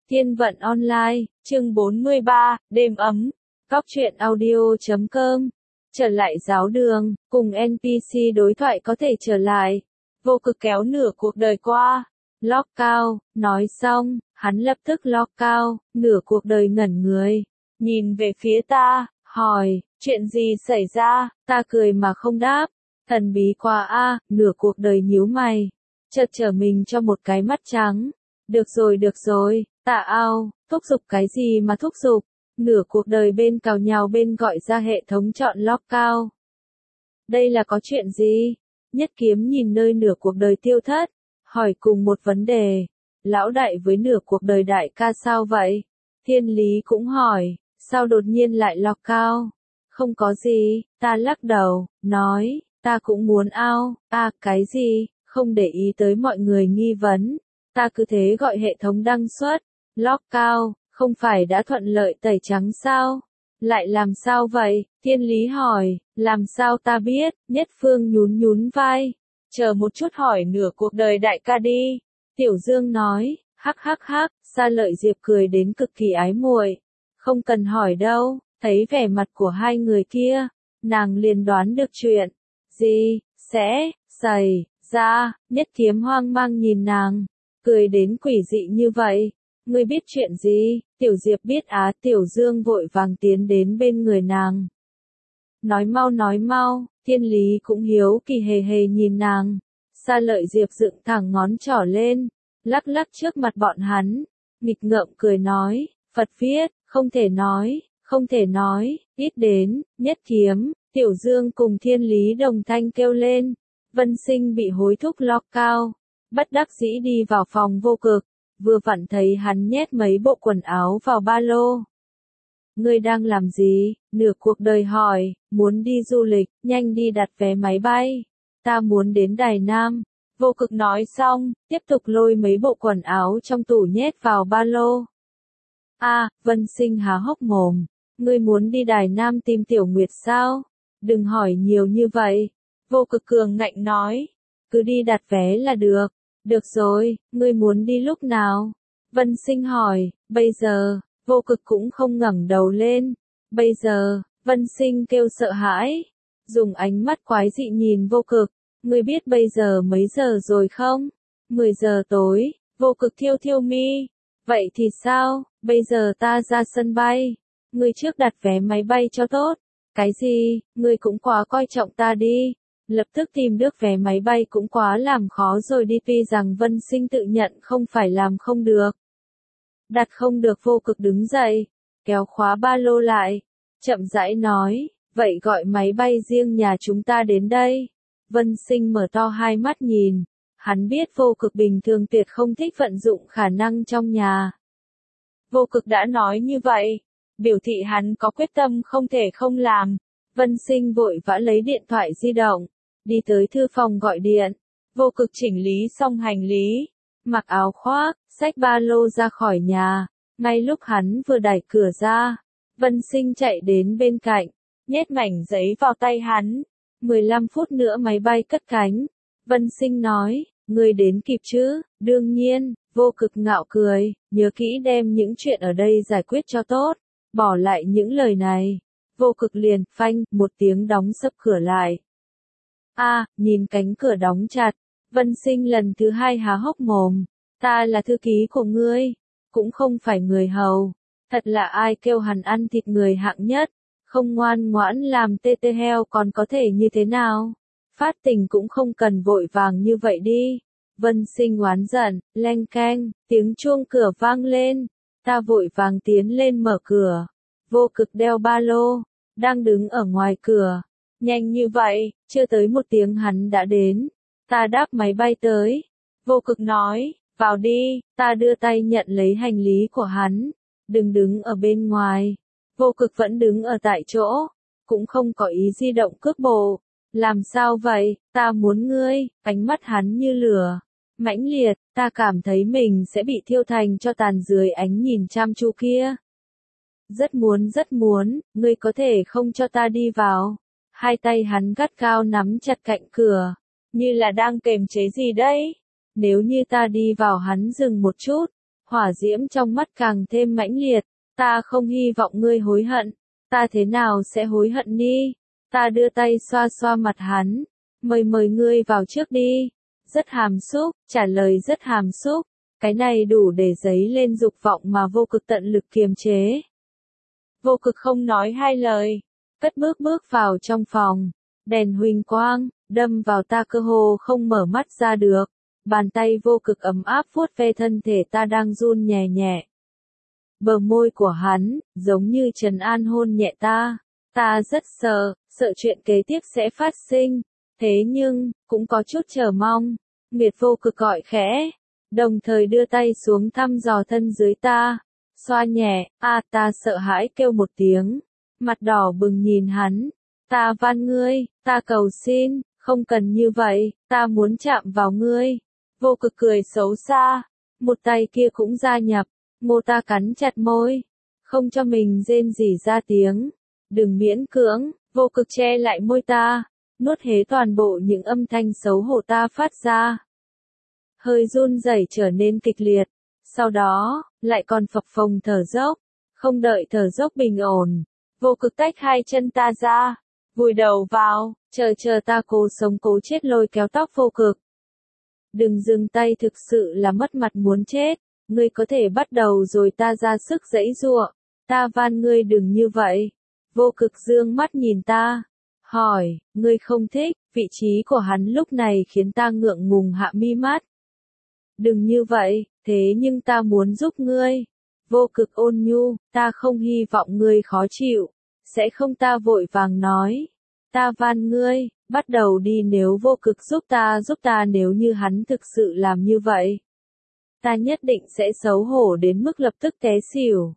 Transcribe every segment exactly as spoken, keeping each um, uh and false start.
Thiên vận online, chương bốn mươi ba, đêm ấm. Góc truyện audio chấm com. Trở lại giáo đường, cùng en pê xê đối thoại có thể trở lại. Vô cực kéo nửa cuộc đời qua. Lockout, nói xong, hắn lập tức lockout, nửa cuộc đời ngẩn người. Nhìn về phía ta, hỏi, chuyện gì xảy ra, ta cười mà không đáp. Thần bí quá a, nửa cuộc đời nhíu mày. Chợt trở mình cho một cái mắt trắng. Được rồi được rồi, tạ ao, thúc giục cái gì mà thúc giục, nửa cuộc đời bên cào nhào bên gọi ra hệ thống chọn lockout. Đây là có chuyện gì? Nhất Kiếm nhìn nơi nửa cuộc đời tiêu thất, hỏi cùng một vấn đề. Lão đại với nửa cuộc đời đại ca sao vậy? Thiên Lý cũng hỏi, sao đột nhiên lại lockout? Không có gì, ta lắc đầu, nói, ta cũng muốn ao, à cái gì, không để ý tới mọi người nghi vấn. Ta cứ thế gọi hệ thống đăng xuất, lockout, không phải đã thuận lợi tẩy trắng sao? Lại làm sao vậy? Thiên Lý hỏi, làm sao ta biết? Nhất Phương nhún nhún vai, chờ một chút hỏi nửa cuộc đời đại ca đi. Tiểu Dương nói, hắc hắc hắc, Sa Lợi Diệp cười đến cực kỳ ái muội. Không cần hỏi đâu, thấy vẻ mặt của hai người kia, nàng liền đoán được chuyện. Gì, sẽ, xảy, ra, Nhất Kiếm hoang mang nhìn nàng. Cười đến quỷ dị như vậy, ngươi biết chuyện gì? Tiểu Diệp biết á. Tiểu Dương vội vàng tiến đến bên người nàng. Nói mau nói mau, Thiên Lý cũng hiếu kỳ hề hề nhìn nàng. Sa Lợi Diệp dựng thẳng ngón trỏ lên, lắc lắc trước mặt bọn hắn, nghịch ngợm cười nói, Phật viết, không thể nói, không thể nói, ít đến, Nhất Kiếm, Tiểu Dương cùng Thiên Lý đồng thanh kêu lên. Vân Sinh bị hối thúc lockout. Bất đắc dĩ đi vào phòng vô cực, vừa vặn thấy hắn nhét mấy bộ quần áo vào ba lô. Ngươi đang làm gì? Nửa cuộc đời hỏi, muốn đi du lịch, nhanh đi đặt vé máy bay. Ta muốn đến Đài Nam. Vô cực nói xong, tiếp tục lôi mấy bộ quần áo trong tủ nhét vào ba lô. A, Vân Sinh há hốc mồm. Ngươi muốn đi Đài Nam tìm Tiểu Nguyệt sao? Đừng hỏi nhiều như vậy. Vô cực cường ngạnh nói. Cứ đi đặt vé là được. Được rồi, ngươi muốn đi lúc nào? Vân Sinh hỏi, bây giờ, vô cực cũng không ngẩng đầu lên. Bây giờ, Vân Sinh kêu sợ hãi, dùng ánh mắt quái dị nhìn vô cực, ngươi biết bây giờ mấy giờ rồi không? mười giờ tối, vô cực thiêu thiêu mi. Vậy thì sao, bây giờ ta ra sân bay, ngươi trước đặt vé máy bay cho tốt. Cái gì, ngươi cũng quá coi trọng ta đi. Lập tức tìm được vé máy bay cũng quá làm khó rồi đi, tuy rằng Vân Sinh tự nhận không phải làm không được. Đặt không được. Vô cực đứng dậy, kéo khóa ba lô lại, chậm rãi nói, vậy gọi máy bay riêng nhà chúng ta đến đây. Vân Sinh mở to hai mắt nhìn, hắn biết vô cực bình thường tuyệt không thích vận dụng khả năng trong nhà. Vô cực đã nói như vậy, biểu thị hắn có quyết tâm không thể không làm. Vân Sinh vội vã lấy điện thoại di động, đi tới thư phòng gọi điện. Vô cực chỉnh lý xong hành lý, mặc áo khoác, xách ba lô ra khỏi nhà. Ngay lúc hắn vừa đẩy cửa ra, Vân Sinh chạy đến bên cạnh, nhét mảnh giấy vào tay hắn. mười lăm phút nữa máy bay cất cánh. Vân Sinh nói, ngươi đến kịp chứ? Đương nhiên. Vô cực ngạo cười, nhớ kỹ đem những chuyện ở đây giải quyết cho tốt. Bỏ lại những lời này, vô cực liền, phanh, một tiếng đóng sập cửa lại. A, à, nhìn cánh cửa đóng chặt, Vân Sinh lần thứ hai há hốc mồm. Ta là thư ký của ngươi, cũng không phải người hầu. Thật là ai kêu hắn ăn thịt người hạng nhất, không ngoan ngoãn làm tê tê heo còn có thể như thế nào? Phát tình cũng không cần vội vàng như vậy đi. Vân Sinh oán giận, leng keng, tiếng chuông cửa vang lên. Ta vội vàng tiến lên mở cửa. Vô cực đeo ba lô, đang đứng ở ngoài cửa. Nhanh như vậy, chưa tới một tiếng hắn đã đến. Ta đáp máy bay tới. Vô cực nói, vào đi. Ta đưa tay nhận lấy hành lý của hắn. Đừng đứng ở bên ngoài. Vô cực vẫn đứng ở tại chỗ, cũng không có ý di động cước bộ. Làm sao vậy? Ta muốn ngươi. Ánh mắt hắn như lửa, mãnh liệt. Ta cảm thấy mình sẽ bị thiêu thành cho tàn dưới ánh nhìn chăm chú kia. Rất muốn rất muốn, ngươi có thể không cho ta đi vào. Hai tay hắn gắt gao nắm chặt cạnh cửa, như là đang kềm chế gì đấy. Nếu như ta đi vào hắn dừng một chút, hỏa diễm trong mắt càng thêm mãnh liệt, ta không hy vọng ngươi hối hận, ta thế nào sẽ hối hận đi, ta đưa tay xoa xoa mặt hắn, mời mời ngươi vào trước đi, rất hàm xúc, trả lời rất hàm xúc, cái này đủ để dấy lên dục vọng mà vô cực tận lực kiềm chế. Vô cực không nói hai lời, cất bước bước vào trong phòng, đèn huỳnh quang, đâm vào ta cơ hồ không mở mắt ra được, bàn tay vô cực ấm áp vuốt ve thân thể ta đang run nhẹ nhẹ. Bờ môi của hắn, giống như trấn an hôn nhẹ ta, ta rất sợ, sợ chuyện kế tiếp sẽ phát sinh, thế nhưng, cũng có chút chờ mong, Nguyệt vô cực gọi khẽ, đồng thời đưa tay xuống thăm dò thân dưới ta, xoa nhẹ, a ta sợ hãi kêu một tiếng, mặt đỏ bừng nhìn hắn, ta van ngươi, ta cầu xin, không cần như vậy, ta muốn chạm vào ngươi, vô cực cười xấu xa, một tay kia cũng gia nhập, mô ta cắn chặt môi, không cho mình rên rỉ ra tiếng, đừng miễn cưỡng, vô cực che lại môi ta, nuốt hế toàn bộ những âm thanh xấu hổ ta phát ra. Hơi run rẩy trở nên kịch liệt, sau đó, lại còn phập phồng thở dốc, không đợi thở dốc bình ổn, vô cực tách hai chân ta ra, vùi đầu vào, chờ chờ ta cố sống cố chết lôi kéo tóc vô cực. Đừng dừng tay, thực sự là mất mặt muốn chết, ngươi có thể bắt đầu rồi, ta ra sức giãy giụa, ta van ngươi đừng như vậy. Vô cực dương mắt nhìn ta, hỏi, ngươi không thích, vị trí của hắn lúc này khiến ta ngượng ngùng hạ mi mắt. Đừng như vậy, thế nhưng ta muốn giúp ngươi. Vô cực ôn nhu, ta không hy vọng ngươi khó chịu, sẽ không, ta vội vàng nói. Ta van ngươi, bắt đầu đi, nếu vô cực giúp ta giúp ta nếu như hắn thực sự làm như vậy. Ta nhất định sẽ xấu hổ đến mức lập tức té xỉu.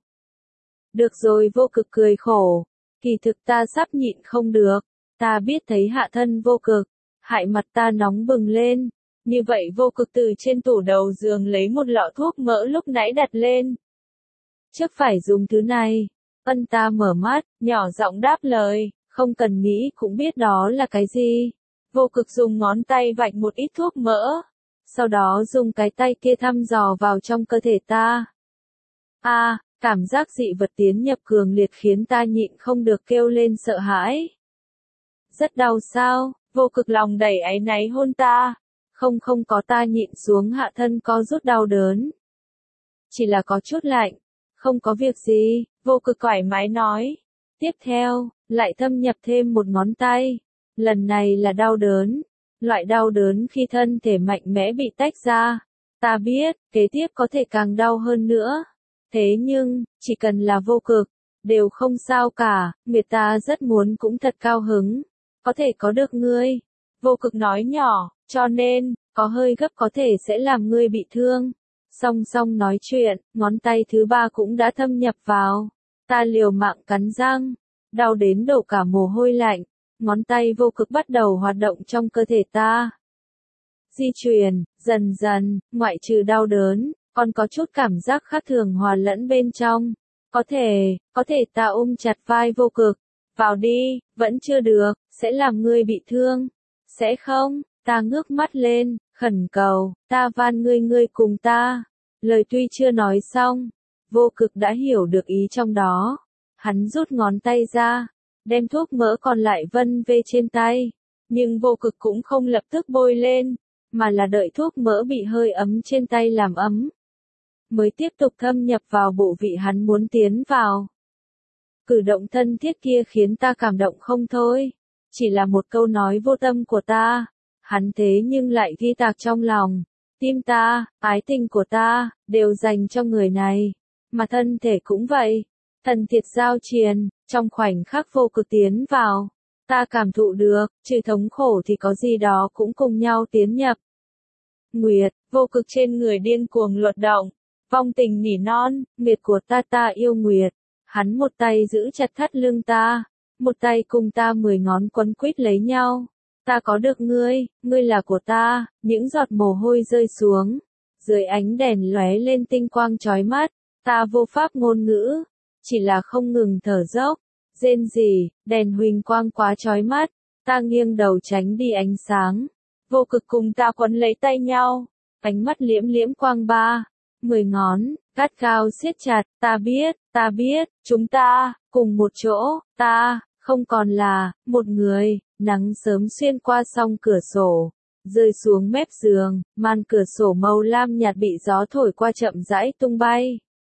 Được rồi, vô cực cười khổ, kỳ thực ta sắp nhịn không được, ta biết thấy hạ thân vô cực, hại mặt ta nóng bừng lên. Như vậy vô cực từ trên tủ đầu giường lấy một lọ thuốc mỡ lúc nãy đặt lên. Chắc phải dùng thứ này. Ân, ta mở mắt, nhỏ giọng đáp lời, không cần nghĩ cũng biết đó là cái gì. Vô cực dùng ngón tay vạch một ít thuốc mỡ, sau đó dùng cái tay kia thăm dò vào trong cơ thể ta. A, à, cảm giác dị vật tiến nhập cường liệt khiến ta nhịn không được kêu lên sợ hãi. Rất đau sao? Vô cực lòng đầy áy náy hôn ta. Không không có, ta nhịn xuống, hạ thân co rút đau đớn. Chỉ là có chút lạnh. Không có việc gì, vô cực thoải mái nói. Tiếp theo, lại thâm nhập thêm một ngón tay. Lần này là đau đớn. Loại đau đớn khi thân thể mạnh mẽ bị tách ra. Ta biết, kế tiếp có thể càng đau hơn nữa. Thế nhưng, chỉ cần là vô cực, đều không sao cả, người ta rất muốn cũng thật cao hứng. Có thể có được ngươi. Vô cực nói nhỏ, cho nên, có hơi gấp có thể sẽ làm ngươi bị thương. Song song nói chuyện, ngón tay thứ ba cũng đã thâm nhập vào. Ta liều mạng cắn răng, đau đến đổ cả mồ hôi lạnh. Ngón tay vô cực bắt đầu hoạt động trong cơ thể ta. Di chuyển, dần dần, ngoại trừ đau đớn, còn có chút cảm giác khác thường hòa lẫn bên trong. Có thể, có thể ta ôm chặt vai vô cực. Vào đi, vẫn chưa được, sẽ làm ngươi bị thương. Sẽ không, ta ngước mắt lên, khẩn cầu, ta van ngươi ngươi cùng ta. Lời tuy chưa nói xong, vô cực đã hiểu được ý trong đó. Hắn rút ngón tay ra, đem thuốc mỡ còn lại vân vê trên tay. Nhưng vô cực cũng không lập tức bôi lên, mà là đợi thuốc mỡ bị hơi ấm trên tay làm ấm. Mới tiếp tục thâm nhập vào bộ vị hắn muốn tiến vào. Cử động thân thiết kia khiến ta cảm động không thôi. Chỉ là một câu nói vô tâm của ta. Hắn thế nhưng lại ghi tạc trong lòng. Tim ta, ái tình của ta, đều dành cho người này. Mà thân thể cũng vậy. Thần thiệt giao triền, trong khoảnh khắc vô cực tiến vào. Ta cảm thụ được, trừ thống khổ thì có gì đó cũng cùng nhau tiến nhập. Nguyệt, vô cực trên người điên cuồng luật động. Vong tình nỉ non, Nguyệt của ta, ta yêu Nguyệt. Hắn một tay giữ chặt thắt lưng ta, một tay cùng ta mười ngón quấn quýt lấy nhau. Ta có được ngươi, ngươi là của ta, những giọt mồ hôi rơi xuống. Dưới ánh đèn lóe lên tinh quang chói mắt, ta vô pháp ngôn ngữ, chỉ là không ngừng thở dốc, rên rỉ, đèn huỳnh quang quá chói mắt, ta nghiêng đầu tránh đi ánh sáng. Vô cực cùng ta quấn lấy tay nhau, ánh mắt liễm liễm quang ba, mười ngón, gắt gao siết chặt, ta biết, ta biết, chúng ta, cùng một chỗ, ta, không còn là, một người, nắng sớm xuyên qua song cửa sổ, rơi xuống mép giường, màn cửa sổ màu lam nhạt bị gió thổi qua chậm rãi tung bay.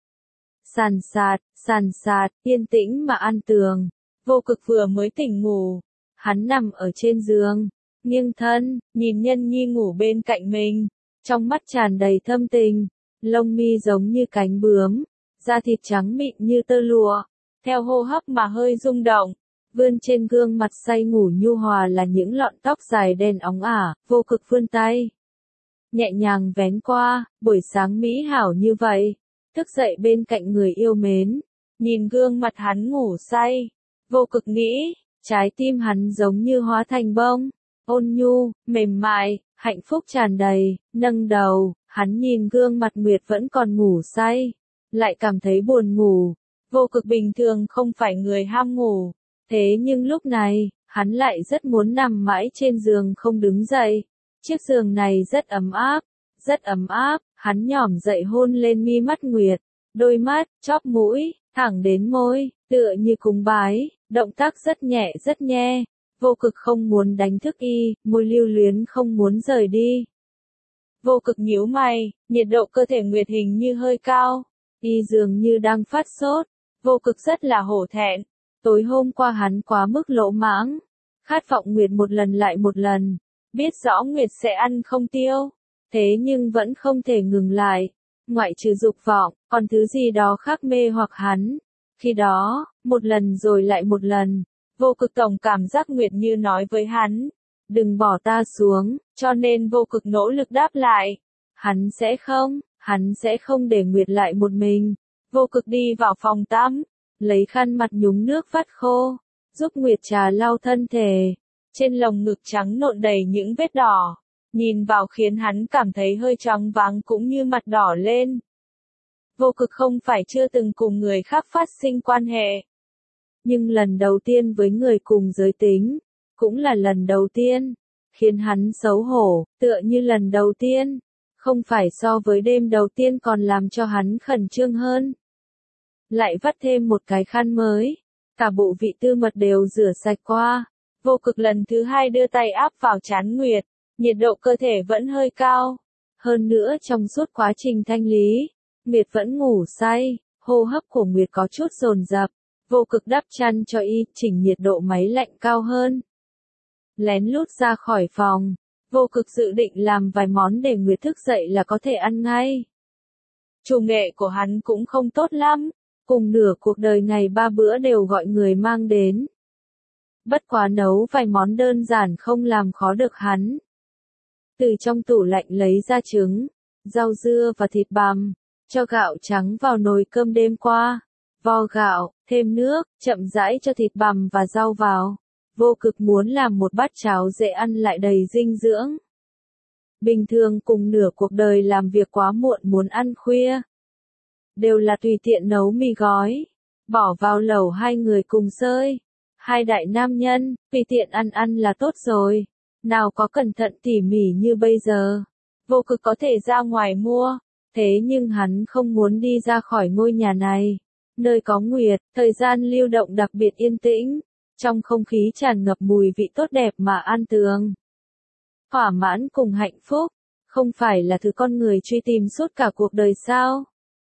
Sàn sạt, sàn sạt, yên tĩnh mà an tường, Vô Cực vừa mới tỉnh ngủ, hắn nằm ở trên giường, nghiêng thân, nhìn Nhân Nhi ngủ bên cạnh mình, trong mắt tràn đầy thâm tình, lông mi giống như cánh bướm, da thịt trắng mịn như tơ lụa, theo hô hấp mà hơi rung động, vươn trên gương mặt say ngủ nhu hòa là những lọn tóc dài đen óng ả, Vô Cực vươn tay, nhẹ nhàng vén qua, buổi sáng mỹ hảo như vậy, thức dậy bên cạnh người yêu mến, nhìn gương mặt hắn ngủ say, Vô Cực nghĩ, trái tim hắn giống như hóa thành bông, ôn nhu, mềm mại, hạnh phúc tràn đầy, nâng đầu, hắn nhìn gương mặt Nguyệt vẫn còn ngủ say, lại cảm thấy buồn ngủ. Vô Cực bình thường không phải người ham ngủ, thế nhưng lúc này, hắn lại rất muốn nằm mãi trên giường không đứng dậy. Chiếc giường này rất ấm áp, rất ấm áp, hắn nhỏm dậy hôn lên mi mắt Nguyệt, đôi mắt, chóp mũi, thẳng đến môi, tựa như cúng bái, động tác rất nhẹ rất nhe. Vô Cực không muốn đánh thức y, môi lưu luyến không muốn rời đi. Vô Cực nhíu mày, nhiệt độ cơ thể Nguyệt hình như hơi cao, y dường như đang phát sốt, Vô Cực rất là hổ thẹn, tối hôm qua hắn quá mức lỗ mãng, khát vọng Nguyệt một lần lại một lần, biết rõ Nguyệt sẽ ăn không tiêu, thế nhưng vẫn không thể ngừng lại, ngoại trừ dục vọng, còn thứ gì đó khác mê hoặc hắn. Khi đó, một lần rồi lại một lần, Vô Cực tổng cảm giác Nguyệt như nói với hắn, đừng bỏ ta xuống, cho nên Vô Cực nỗ lực đáp lại, hắn sẽ không, hắn sẽ không để Nguyệt lại một mình. Vô Cực đi vào phòng tắm, lấy khăn mặt nhúng nước vắt khô, giúp Nguyệt trà lau thân thể, trên lồng ngực trắng nộn đầy những vết đỏ, nhìn vào khiến hắn cảm thấy hơi choáng váng cũng như mặt đỏ lên. Vô Cực không phải chưa từng cùng người khác phát sinh quan hệ, nhưng lần đầu tiên với người cùng giới tính, cũng là lần đầu tiên, khiến hắn xấu hổ, tựa như lần đầu tiên, không phải so với đêm đầu tiên còn làm cho hắn khẩn trương hơn. Lại vắt thêm một cái khăn mới, cả bộ vị tư mật đều rửa sạch qua, Vô Cực lần thứ hai đưa tay áp vào trán Nguyệt, nhiệt độ cơ thể vẫn hơi cao, hơn nữa trong suốt quá trình thanh lý, Nguyệt vẫn ngủ say, hô hấp của Nguyệt có chút dồn dập. Vô Cực đắp chăn cho y, chỉnh nhiệt độ máy lạnh cao hơn. Lén lút ra khỏi phòng, Vô Cực dự định làm vài món để Nguyệt thức dậy là có thể ăn ngay. Chủ nghệ của hắn cũng không tốt lắm, cùng nửa cuộc đời ngày ba bữa đều gọi người mang đến. Bất quá nấu vài món đơn giản không làm khó được hắn. Từ trong tủ lạnh lấy ra trứng, rau dưa và thịt bằm, cho gạo trắng vào nồi cơm đêm qua. Vo gạo, thêm nước, chậm rãi cho thịt bằm và rau vào. Vô Cực muốn làm một bát cháo dễ ăn lại đầy dinh dưỡng. Bình thường cùng nửa cuộc đời làm việc quá muộn muốn ăn khuya, đều là tùy tiện nấu mì gói, bỏ vào lẩu hai người cùng sơi. Hai đại nam nhân, tùy tiện ăn ăn là tốt rồi, nào có cẩn thận tỉ mỉ như bây giờ. Vô Cực có thể ra ngoài mua, thế nhưng hắn không muốn đi ra khỏi ngôi nhà này. Nơi có Nguyệt, thời gian lưu động đặc biệt yên tĩnh, trong không khí tràn ngập mùi vị tốt đẹp mà an tường. Thỏa mãn cùng hạnh phúc, không phải là thứ con người truy tìm suốt cả cuộc đời sao?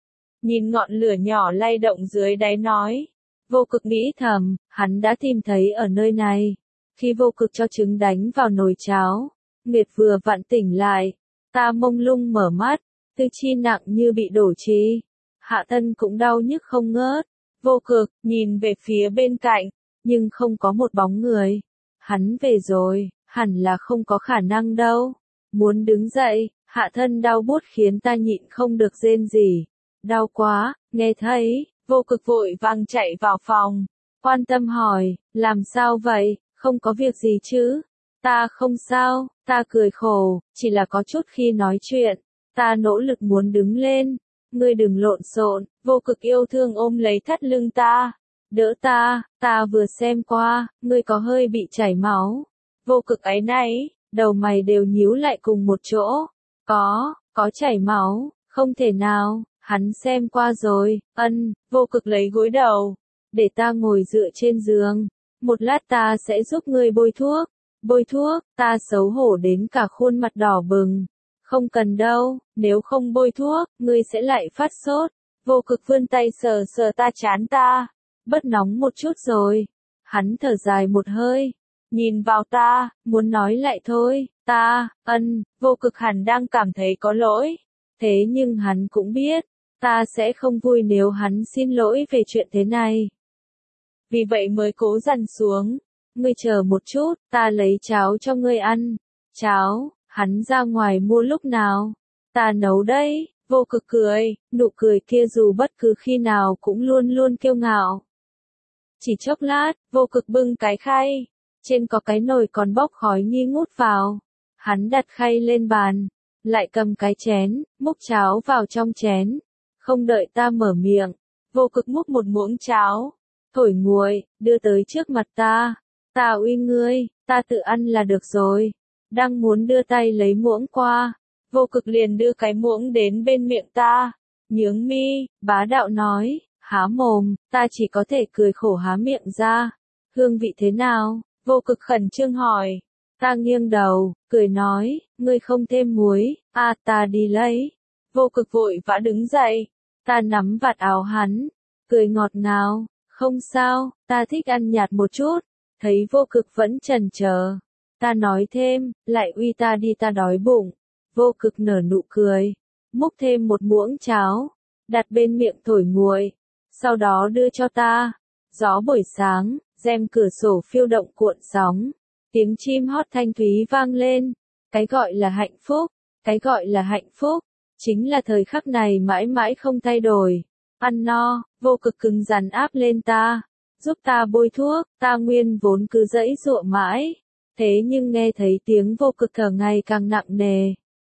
Nhìn ngọn lửa nhỏ lay động dưới đáy nói, Vô Cực nghĩ thầm, hắn đã tìm thấy ở nơi này. Khi Vô Cực cho trứng đánh vào nồi cháo, Nguyệt vừa vặn tỉnh lại, ta mông lung mở mắt, tư chi nặng như bị đổ trì. Hạ thân cũng đau nhức không ngớt, Vô Cực, nhìn về phía bên cạnh, nhưng không có một bóng người. Hắn về rồi, hẳn là không có khả năng đâu. Muốn đứng dậy, hạ thân đau buốt khiến ta nhịn không được rên rỉ. Đau quá, nghe thấy, Vô Cực vội vàng chạy vào phòng, quan tâm hỏi, làm sao vậy, không có việc gì chứ? Ta không sao, ta cười khổ, chỉ là có chút khi nói chuyện, ta nỗ lực muốn đứng lên. Ngươi đừng lộn xộn, Vô Cực yêu thương ôm lấy thắt lưng ta. Đỡ ta, ta vừa xem qua, ngươi có hơi bị chảy máu. Vô Cực áy náy, đầu mày đều nhíu lại cùng một chỗ. Có, có chảy máu, không thể nào, Hắn xem qua rồi, ân, vô cực lấy gối đầu. Để ta ngồi dựa trên giường. Một lát ta sẽ giúp ngươi bôi thuốc. Bôi thuốc, ta xấu hổ đến cả khuôn mặt đỏ bừng. Không cần đâu, nếu không bôi thuốc, ngươi sẽ lại phát sốt. Vô cực vươn tay sờ sờ ta chán ta. Bớt nóng một chút rồi. Hắn thở dài một hơi. Nhìn vào ta, muốn nói lại thôi. Ta, ân, vô cực hẳn đang cảm thấy có lỗi. Thế nhưng hắn cũng biết, ta sẽ không vui nếu hắn xin lỗi về chuyện thế này. Vì vậy mới cố dằn xuống. Ngươi chờ một chút, ta lấy cháo cho ngươi ăn. Cháo, hắn ra ngoài mua lúc nào? Ta nấu đấy, vô cực cười, nụ cười kia dù bất cứ khi nào cũng luôn luôn kiêu ngạo. Chỉ chốc lát, vô cực bưng cái khay. Trên có cái nồi còn bốc khói nghi ngút vào. Hắn đặt khay lên bàn. Lại cầm cái chén, múc cháo vào trong chén. Không đợi ta mở miệng. Vô cực múc một muỗng cháo. Thổi nguội, đưa tới trước mặt ta. Ta uy ngươi, ta tự ăn là được rồi. Đang muốn đưa tay lấy muỗng qua. Vô cực liền đưa cái muỗng đến bên miệng ta. Nhướng mi, bá đạo nói, há mồm, ta chỉ có thể cười khổ há miệng ra. Hương vị thế nào? Vô cực khẩn trương hỏi. Ta nghiêng đầu, cười nói, ngươi không thêm muối, à ta đi lấy. Vô cực vội vã đứng dậy. Ta nắm vạt áo hắn, cười ngọt ngào, không sao, ta thích ăn nhạt một chút. Thấy vô cực vẫn chần chờ. Ta nói thêm, lại uy ta đi ta đói bụng. Vô cực nở nụ cười, múc thêm một muỗng cháo, đặt bên miệng thổi nguội, sau đó đưa cho ta. Gió buổi sáng, rèm cửa sổ phiêu động cuộn sóng, tiếng chim hót thanh thúy vang lên. Cái gọi là hạnh phúc, cái gọi là hạnh phúc, chính là thời khắc này mãi mãi không thay đổi. Ăn no, vô cực cứng rắn áp lên ta, giúp ta bôi thuốc, ta nguyên vốn cứ giãy giụa mãi. Thế nhưng nghe thấy tiếng vô cực thở ngày càng nặng nề.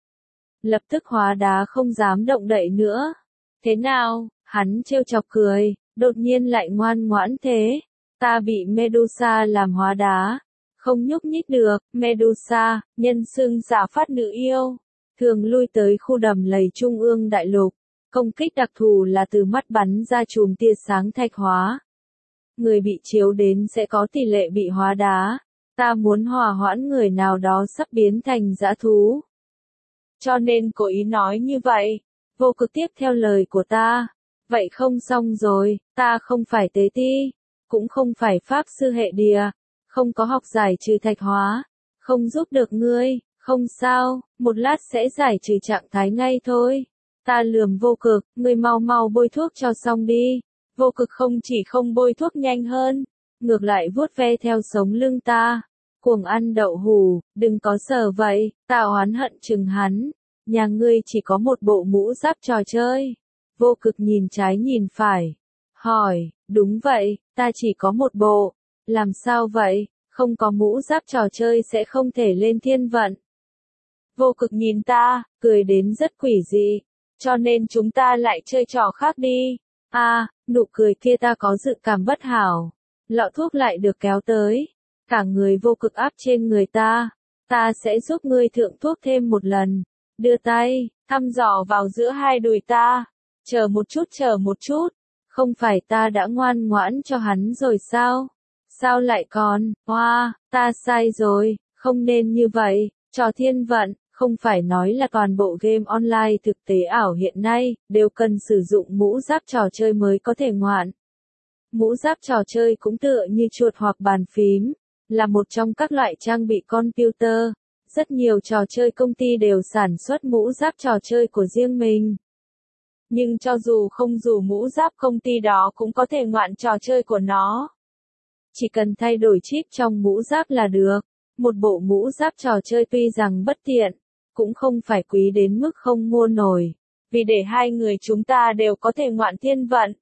Lập tức hóa đá không dám động đậy nữa. Thế nào? Hắn trêu chọc cười, đột nhiên lại ngoan ngoãn thế. Ta bị Medusa làm hóa đá. Không nhúc nhích được, Medusa, nhân xưng giả phát nữ yêu. Thường lui tới khu đầm lầy trung ương đại lục. Công kích đặc thù là từ mắt bắn ra chùm tia sáng thạch hóa. Người bị chiếu đến sẽ có tỷ lệ bị hóa đá. Ta muốn hòa hoãn người nào đó sắp biến thành dã thú. Cho nên cố ý nói như vậy. Vô cực tiếp theo lời của ta. Vậy không xong rồi, ta không phải tế ti, cũng không phải pháp sư hệ địa, không có học giải trừ thạch hóa, không giúp được ngươi, không sao, một lát sẽ giải trừ trạng thái ngay thôi. Ta lườm vô cực, ngươi mau mau bôi thuốc cho xong đi. Vô cực không chỉ không bôi thuốc nhanh hơn, ngược lại vuốt ve theo sống lưng ta. Cuồng ăn đậu hù, đừng có sờ vậy, ta oán hận chừng hắn. Nhà ngươi chỉ có một bộ mũ giáp trò chơi. Vô cực nhìn trái nhìn phải. Hỏi, đúng vậy, ta chỉ có một bộ. Làm sao vậy, không có mũ giáp trò chơi sẽ không thể lên thiên vận. Vô cực nhìn ta, cười đến rất quỷ dị. Cho nên chúng ta lại chơi trò khác đi. À, nụ cười kia ta có dự cảm bất hảo. Lọ thuốc lại được kéo tới. Cả người vô cực áp trên người ta. Ta sẽ giúp ngươi thượng thuốc thêm một lần. Đưa tay, thăm dò vào giữa hai đùi ta. Chờ một chút chờ một chút. Không phải ta đã ngoan ngoãn cho hắn rồi sao? Sao lại còn, hoa, wow, ta sai rồi, không nên như vậy. Trò thiên vận, không phải nói là toàn bộ game online thực tế ảo hiện nay, đều cần sử dụng mũ giáp trò chơi mới có thể ngoạn. Mũ giáp trò chơi cũng tựa như chuột hoặc bàn phím, là một trong các loại trang bị computer. Rất nhiều trò chơi công ty đều sản xuất mũ giáp trò chơi của riêng mình. Nhưng cho dù không dù mũ giáp công ty đó cũng có thể ngoạn trò chơi của nó. Chỉ cần thay đổi chip trong mũ giáp là được. Một bộ mũ giáp trò chơi tuy rằng bất tiện, cũng không phải quý đến mức không mua nổi. Vì để hai người chúng ta đều có thể ngoạn thiên vận.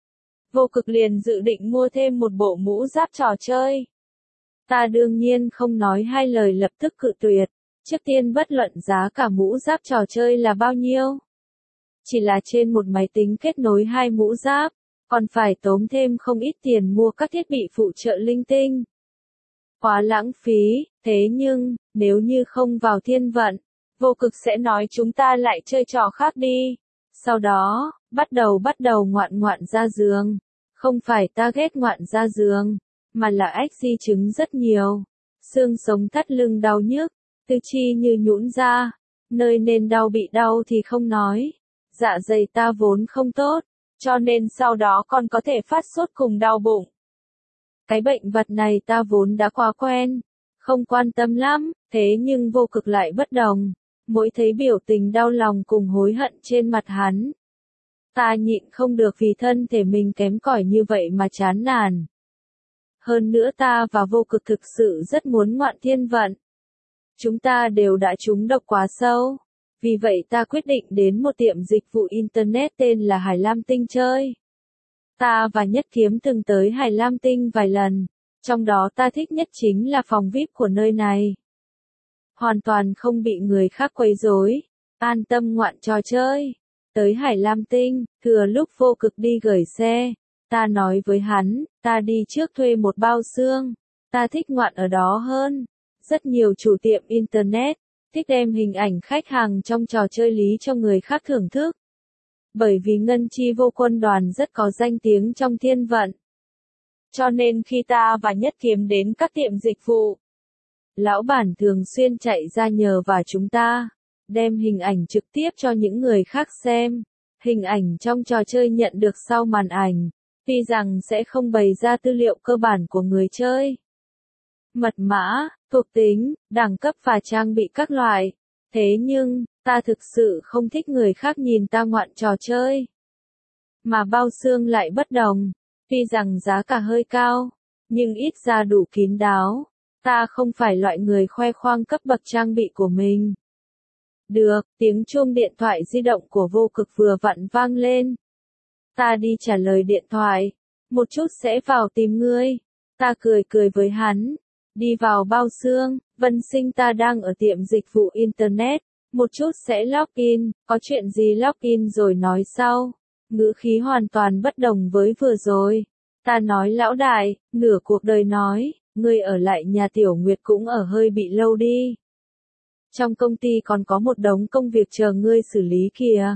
Vô cực liền dự định mua thêm một bộ mũ giáp trò chơi. Ta đương nhiên không nói hai lời lập tức cự tuyệt. Trước tiên bất luận giá cả mũ giáp trò chơi là bao nhiêu. Chỉ là trên một máy tính kết nối hai mũ giáp, còn phải tốn thêm không ít tiền mua các thiết bị phụ trợ linh tinh. Quá lãng phí, thế nhưng, nếu như không vào thiên vận, vô cực sẽ nói chúng ta lại chơi trò khác đi. Sau đó, bắt đầu bắt đầu ngoạn ngoạn ra giường. Không phải ta ghét ngoạn ra giường, mà là ách di chứng rất nhiều. Xương sống thắt lưng đau nhức, tư chi như nhũn ra, nơi nên đau bị đau thì không nói. Dạ dày ta vốn không tốt, cho nên sau đó còn có thể phát sốt cùng đau bụng. Cái bệnh vật này ta vốn đã quá quen, không quan tâm lắm, thế nhưng vô cực lại bất đồng. Mỗi thấy biểu tình đau lòng cùng hối hận trên mặt hắn, ta nhịn không được vì thân thể mình kém cỏi như vậy mà chán nản. Hơn nữa ta và vô cực thực sự rất muốn ngoạn thiên vận. Chúng ta đều đã trúng độc quá sâu. Vì vậy ta quyết định đến một tiệm dịch vụ Internet tên là Hải Lam Tinh chơi. Ta và Nhất Kiếm từng tới Hải Lam Tinh vài lần, trong đó ta thích nhất chính là phòng vi ai pi của nơi này. Hoàn toàn không bị người khác quấy rối, an tâm ngoạn trò chơi. Tới Hải Lam Tinh, thừa lúc vô cực đi gửi xe, ta nói với hắn, ta đi trước thuê một bao xương, ta thích ngoạn ở đó hơn. Rất nhiều chủ tiệm Internet thích đem hình ảnh khách hàng trong trò chơi lý cho người khác thưởng thức. Bởi vì Ngân Chi Vô Quân Đoàn rất có danh tiếng trong thiên vận. Cho nên khi ta và Nhất Kiếm đến các tiệm dịch vụ, lão bản thường xuyên chạy ra nhờ và chúng ta, đem hình ảnh trực tiếp cho những người khác xem. Hình ảnh trong trò chơi nhận được sau màn ảnh, tuy rằng sẽ không bày ra tư liệu cơ bản của người chơi. Mật mã, thuộc tính, đẳng cấp và trang bị các loại. Thế nhưng, ta thực sự không thích người khác nhìn ta ngoạn trò chơi. Mà bao xương lại bất đồng. Tuy rằng giá cả hơi cao, nhưng ít ra đủ kín đáo. Ta không phải loại người khoe khoang cấp bậc trang bị của mình. Được, tiếng chuông điện thoại di động của vô cực vừa vặn vang lên. Ta đi trả lời điện thoại. Một chút sẽ vào tìm ngươi. Ta cười cười với hắn. Đi vào bao xương, Vân Sinh ta đang ở tiệm dịch vụ Internet. Một chút sẽ login, có chuyện gì login rồi nói sau. Ngữ khí hoàn toàn bất đồng với vừa rồi. Ta nói lão đại, nửa cuộc đời nói, ngươi ở lại nhà Tiểu Nguyệt cũng ở hơi bị lâu đi. Trong công ty còn có một đống công việc chờ ngươi xử lý kìa.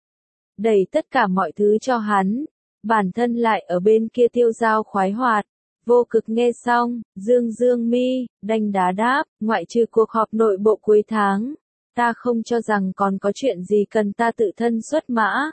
Đẩy tất cả mọi thứ cho hắn, bản thân lại ở bên kia tiêu dao khoái hoạt. Vô cực nghe xong, dương dương mi, đanh đá đáp, ngoại trừ cuộc họp nội bộ cuối tháng, ta không cho rằng còn có chuyện gì cần ta tự thân xuất mã.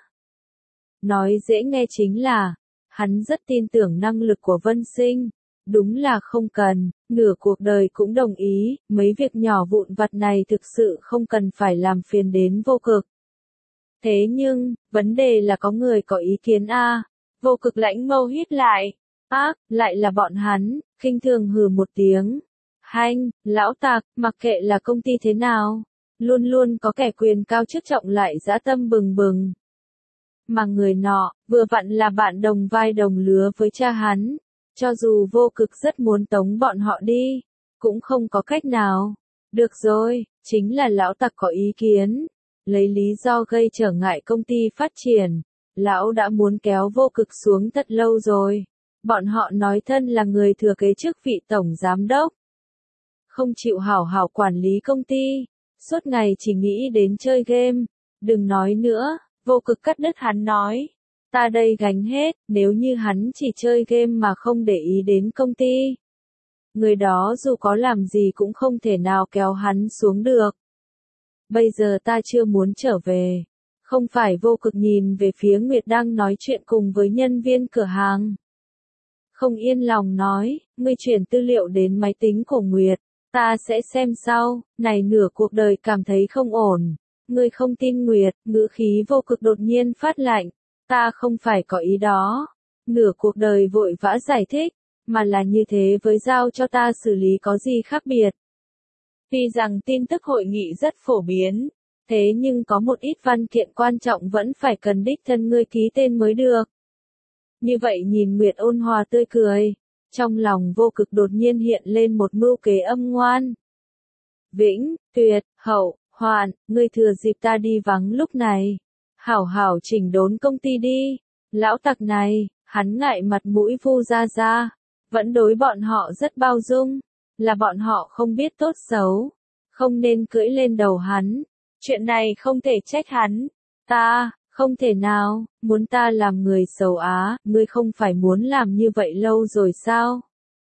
Nói dễ nghe chính là, hắn rất tin tưởng năng lực của Vân Sinh. Đúng là không cần, nửa cuộc đời cũng đồng ý, mấy việc nhỏ vụn vặt này thực sự không cần phải làm phiền đến vô cực. Thế nhưng, vấn đề là có người có ý kiến a. À. Vô cực lãnh mâu hít lại. Ác, lại là bọn hắn, khinh thường hừ một tiếng. Hanh, lão tạc, mặc kệ là công ty thế nào, luôn luôn có kẻ quyền cao chức trọng lại dã tâm bừng bừng. Mà người nọ, vừa vặn là bạn đồng vai đồng lứa với cha hắn. Cho dù vô cực rất muốn tống bọn họ đi, cũng không có cách nào. Được rồi, chính là lão tặc có ý kiến. Lấy lý do gây trở ngại công ty phát triển, lão đã muốn kéo vô cực xuống thật lâu rồi. Bọn họ nói thân là người thừa kế chức vị tổng giám đốc. Không chịu hảo hảo quản lý công ty, suốt ngày chỉ nghĩ đến chơi game. Đừng nói nữa, vô cực cắt đứt hắn nói. Ta đây gánh hết, nếu như hắn chỉ chơi game mà không để ý đến công ty. Người đó dù có làm gì cũng không thể nào kéo hắn xuống được. Bây giờ ta chưa muốn trở về. Không phải vô cực nhìn về phía Nguyệt đang nói chuyện cùng với nhân viên cửa hàng. Không yên lòng nói, ngươi chuyển tư liệu đến máy tính của Nguyệt, ta sẽ xem sau, này nửa cuộc đời cảm thấy không ổn. Ngươi không tin Nguyệt, ngữ khí vô cực đột nhiên phát lạnh. Ta không phải có ý đó. Nửa cuộc đời vội vã giải thích, mà là như thế với giao cho ta xử lý có gì khác biệt. Tuy rằng tin tức hội nghị rất phổ biến, thế nhưng có một ít văn kiện quan trọng vẫn phải cần đích thân ngươi ký tên mới được. Như vậy nhìn Nguyệt ôn hòa tươi cười, trong lòng vô cực đột nhiên hiện lên một mưu kế âm ngoan. Vĩnh, Tuyệt, Hậu, Hoàn, ngươi thừa dịp ta đi vắng lúc này. Hảo hảo chỉnh đốn công ty đi. Lão tặc này, hắn ngại mặt mũi Vu Gia Gia, vẫn đối bọn họ rất bao dung, là bọn họ không biết tốt xấu, không nên cưỡi lên đầu hắn. Chuyện này không thể trách hắn. Ta, Không thể nào, muốn ta làm người xấu á, ngươi không phải muốn làm như vậy lâu rồi sao?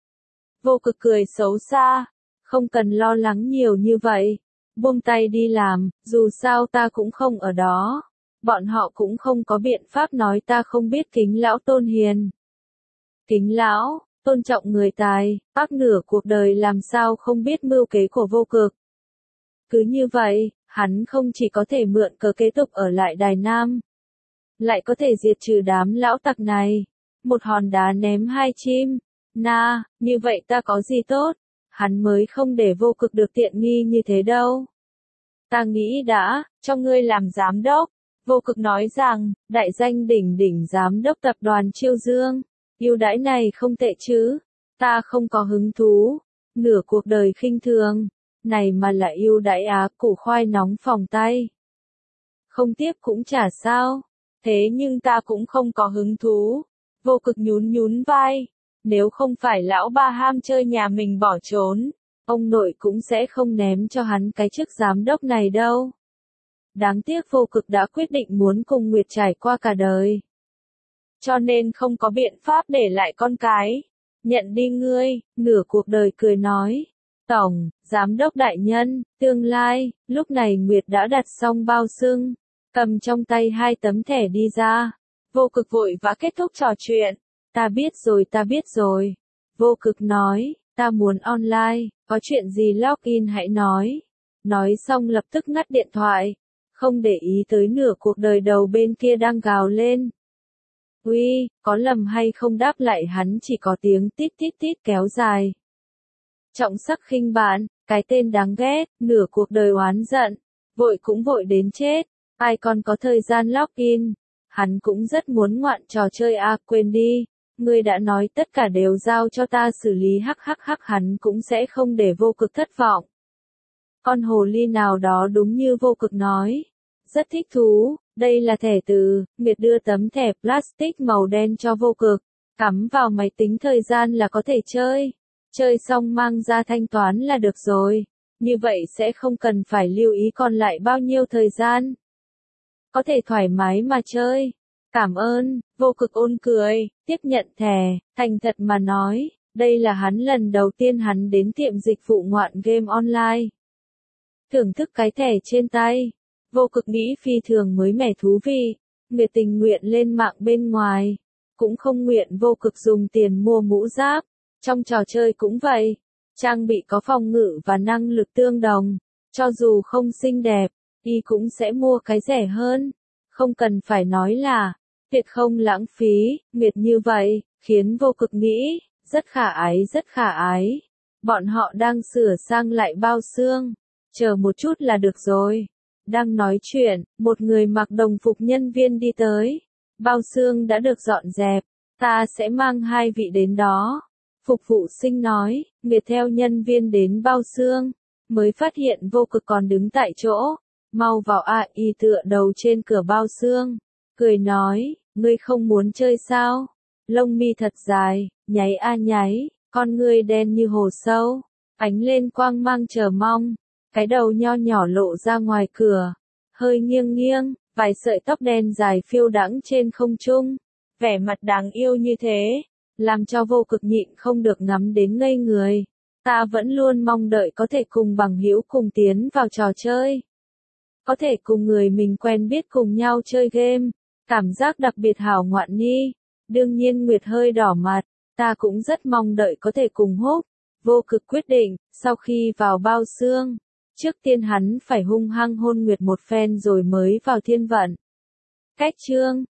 Vô Cực cười xấu xa, không cần lo lắng nhiều như vậy, buông tay đi làm, dù sao ta cũng không ở đó. Bọn họ cũng không có biện pháp nói ta không biết Kính lão tôn hiền. Kính lão, tôn trọng người tài, bác nửa cuộc đời làm sao không biết mưu kế của Vô Cực. Cứ như vậy, hắn không chỉ có thể mượn cớ kế tục ở lại Đài Nam, lại có thể diệt trừ đám lão tặc này. Một hòn đá ném hai chim. Na, như vậy ta có gì tốt? Hắn mới không để Vô Cực được tiện nghi như thế đâu. Ta nghĩ đã, cho ngươi làm giám đốc. Vô Cực nói rằng, đại danh đỉnh đỉnh giám đốc tập đoàn Chiêu Dương. Ưu đãi này không tệ chứ. Ta không có hứng thú. Nửa cuộc đời khinh thường. Này mà là ưu đãi á, củ khoai nóng phòng tay. Không tiếp cũng chả sao. Thế nhưng ta cũng không có hứng thú. Vô Cực nhún nhún vai. Nếu không phải lão ba ham chơi nhà mình bỏ trốn, ông nội cũng sẽ không ném cho hắn cái chức giám đốc này đâu. Đáng tiếc Vô Cực đã quyết định muốn cùng Nguyệt trải qua cả đời. Cho nên không có biện pháp để lại con cái. Nhận đi ngươi, nửa cuộc đời cười nói. Tổng, giám đốc đại nhân, tương lai, lúc này Nguyệt đã đặt xong bao xương, cầm trong tay hai tấm thẻ đi ra. Vô Cực vội vã kết thúc trò chuyện. Ta biết rồi ta biết rồi. Vô Cực nói, ta muốn online, có chuyện gì login hãy nói. Nói xong lập tức ngắt điện thoại. Không để ý tới nửa cuộc đời đầu bên kia đang gào lên. Uy, có lầm hay không đáp lại hắn chỉ có tiếng tít tít tít kéo dài. Trọng Sắc khinh bạn, cái tên đáng ghét, nửa cuộc đời oán giận. Vội cũng vội đến chết, ai còn có thời gian login. Hắn cũng rất muốn ngoạn trò chơi à, quên đi. Ngươi đã nói tất cả đều giao cho ta xử lý hắc hắc hắc, hắn cũng sẽ không để Vô Cực thất vọng. Con hồ ly nào đó đúng như Vô Cực nói. Rất thích thú, đây là thẻ từ, Nguyệt đưa tấm thẻ plastic màu đen cho Vô Cực. Cắm vào máy tính thời gian là có thể chơi. Chơi xong mang ra thanh toán là được rồi. Như vậy sẽ không cần phải lưu ý còn lại bao nhiêu thời gian. Có thể thoải mái mà chơi. Cảm ơn, Vô Cực ôn cười, tiếp nhận thẻ, thành thật mà nói, đây là hắn lần đầu tiên hắn đến tiệm dịch vụ ngoạn game online. Thưởng thức cái thẻ trên tay, Vô Cực nghĩ phi thường mới mẻ thú vị, Nguyệt tình nguyện lên mạng bên ngoài, cũng không nguyện Vô Cực dùng tiền mua mũ giáp, trong trò chơi cũng vậy, trang bị có phòng ngự và năng lực tương đồng, cho dù không xinh đẹp, y cũng sẽ mua cái rẻ hơn, không cần phải nói là tuyệt không lãng phí, Nguyệt như vậy, khiến Vô Cực nghĩ, rất khả ái rất khả ái. Bọn họ đang sửa sang lại bao xương, chờ một chút là được rồi. Đang nói chuyện, một người mặc đồng phục nhân viên đi tới. Bao xương đã được dọn dẹp, ta sẽ mang hai vị đến đó. Phục vụ sinh nói, Nguyệt theo nhân viên đến bao xương, mới phát hiện Vô Cực còn đứng tại chỗ. Mau vào a, y tựa đầu trên cửa bao xương, cười nói. Ngươi không muốn chơi sao? Lông mi thật dài, nháy a nháy, con ngươi đen như hồ sâu, ánh lên quang mang chờ mong, cái đầu nho nhỏ lộ ra ngoài cửa, hơi nghiêng nghiêng, vài sợi tóc đen dài phiêu đãng trên không trung, vẻ mặt đáng yêu như thế, làm cho Vô Cực nhịn không được ngắm đến ngây người. Ta vẫn luôn mong đợi có thể cùng bằng hữu cùng tiến vào trò chơi, có thể cùng người mình quen biết cùng nhau chơi game. Cảm giác đặc biệt hảo ngoạn ni. Đương nhiên Nguyệt hơi đỏ mặt, ta cũng rất mong đợi có thể cùng húc. Vô Cực quyết định, sau khi vào bao xương, trước tiên hắn phải hung hăng hôn Nguyệt một phen rồi mới vào thiên vận. Cách chương